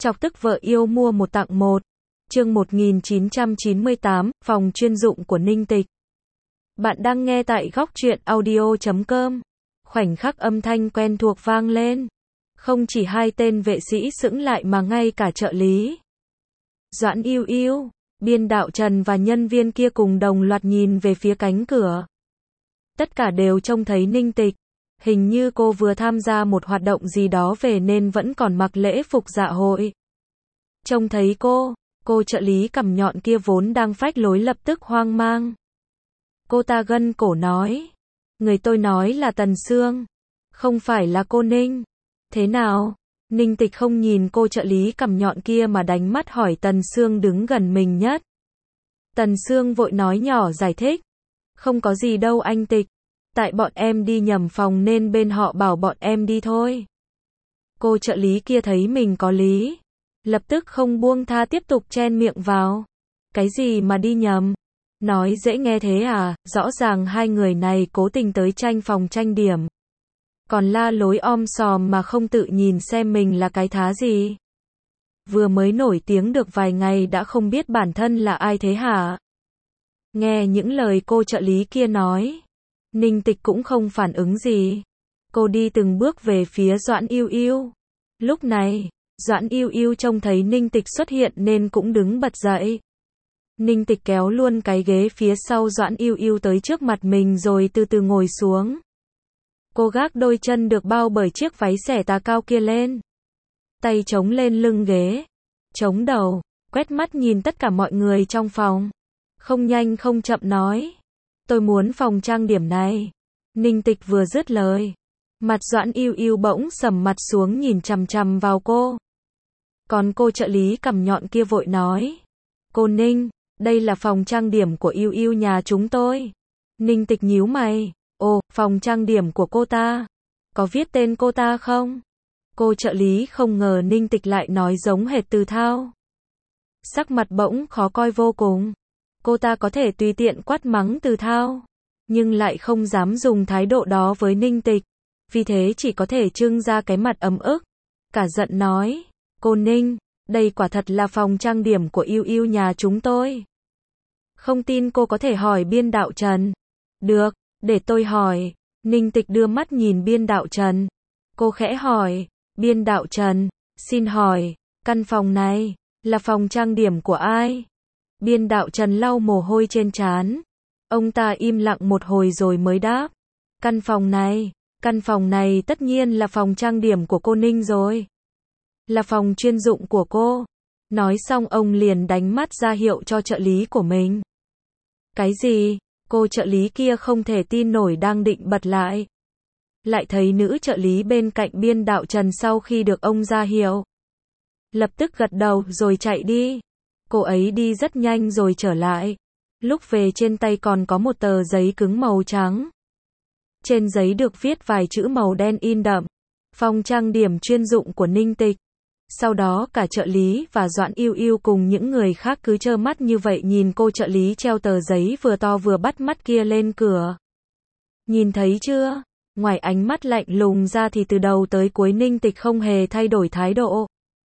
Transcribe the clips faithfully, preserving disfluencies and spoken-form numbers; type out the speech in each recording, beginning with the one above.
Chọc tức vợ yêu mua một tặng một. Chương một nghìn chín trăm chín mươi tám, phòng chuyên dụng của Ninh Tịch. Bạn đang nghe tại góc truyện audio chấm com. Khoảnh khắc âm thanh quen thuộc vang lên. Không chỉ hai tên vệ sĩ sững lại mà ngay cả trợ lý Doãn Yêu Yêu, biên đạo Trần và nhân viên kia cùng đồng loạt nhìn về phía cánh cửa. Tất cả đều trông thấy Ninh Tịch. Hình như cô vừa tham gia một hoạt động gì đó về nên vẫn còn mặc lễ phục dạ hội. Trông thấy cô, cô trợ lý cằm nhọn kia vốn đang phách lối lập tức hoang mang. Cô ta gân cổ nói. Người tôi nói là Tần Sương. Không phải là cô Ninh. Thế nào? Ninh Tịch không nhìn cô trợ lý cằm nhọn kia mà đánh mắt hỏi Tần Sương đứng gần mình nhất. Tần Sương vội nói nhỏ giải thích. Không có gì đâu anh Tịch. Tại bọn em đi nhầm phòng nên bên họ bảo bọn em đi thôi. Cô trợ lý kia thấy mình có lý. Lập tức không buông tha tiếp tục chen miệng vào. Cái gì mà đi nhầm? Nói dễ nghe thế à, rõ ràng hai người này cố tình tới tranh phòng tranh điểm. Còn la lối om sòm mà không tự nhìn xem mình là cái thá gì. Vừa mới nổi tiếng được vài ngày đã không biết bản thân là ai thế hả? Nghe những lời cô trợ lý kia nói, Ninh Tịch cũng không phản ứng gì. Cô đi từng bước về phía Doãn Yêu Yêu. Lúc này, Doãn Yêu Yêu trông thấy Ninh Tịch xuất hiện nên cũng đứng bật dậy. Ninh Tịch kéo luôn cái ghế phía sau Doãn Yêu Yêu tới trước mặt mình rồi từ từ ngồi xuống. Cô gác đôi chân được bao bởi chiếc váy xẻ tà cao kia lên. Tay chống lên lưng ghế. Chống đầu, quét mắt nhìn tất cả mọi người trong phòng. Không nhanh không chậm nói. Tôi muốn phòng trang điểm này. Ninh Tịch vừa dứt lời. Mặt Doãn Yêu Yêu bỗng sầm mặt xuống nhìn chằm chằm vào cô. Còn cô trợ lý cằm nhọn kia vội nói. Cô Ninh, đây là phòng trang điểm của Yêu Yêu nhà chúng tôi. Ninh Tịch nhíu mày. Ồ, phòng trang điểm của cô ta. Có viết tên cô ta không? Cô trợ lý không ngờ Ninh Tịch lại nói giống hệt Từ Thao. Sắc mặt bỗng khó coi vô cùng. Cô ta có thể tùy tiện quát mắng Từ Thao, nhưng lại không dám dùng thái độ đó với Ninh Tịch. Vì thế chỉ có thể trưng ra cái mặt ấm ức. Cả giận nói. Cô Ninh, đây quả thật là phòng trang điểm của Yêu Yêu nhà chúng tôi. Không tin cô có thể hỏi biên đạo Trần. Được, để tôi hỏi. Ninh Tịch đưa mắt nhìn biên đạo Trần. Cô khẽ hỏi. Biên đạo Trần, xin hỏi, căn phòng này là phòng trang điểm của ai? Biên đạo Trần lau mồ hôi trên trán. Ông ta im lặng một hồi rồi mới đáp. Căn phòng này, căn phòng này tất nhiên là phòng trang điểm của cô Ninh rồi. Là phòng chuyên dụng của cô. Nói xong ông liền đánh mắt ra hiệu cho trợ lý của mình. Cái gì? Cô trợ lý kia không thể tin nổi đang định bật lại. Lại thấy nữ trợ lý bên cạnh biên đạo Trần sau khi được ông ra hiệu. Lập tức gật đầu rồi chạy đi. Cô ấy đi rất nhanh rồi trở lại. Lúc về trên tay còn có một tờ giấy cứng màu trắng. Trên giấy được viết vài chữ màu đen in đậm. Phòng trang điểm chuyên dụng của Ninh Tịch. Sau đó cả trợ lý và Doãn Yêu Yêu cùng những người khác cứ trơ mắt như vậy nhìn cô trợ lý treo tờ giấy vừa to vừa bắt mắt kia lên cửa. Nhìn thấy chưa? Ngoài ánh mắt lạnh lùng ra thì từ đầu tới cuối Ninh Tịch không hề thay đổi thái độ.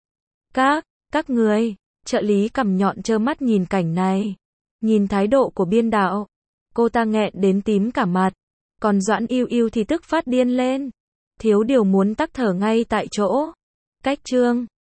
Các, các người, trợ lý cằm nhọn trơ mắt nhìn cảnh này. Nhìn thái độ của biên đạo. Cô ta nghẹn đến tím cả mặt. Còn Doãn Yêu Yêu thì tức phát điên lên. Thiếu điều muốn tắc thở ngay tại chỗ. Cách chương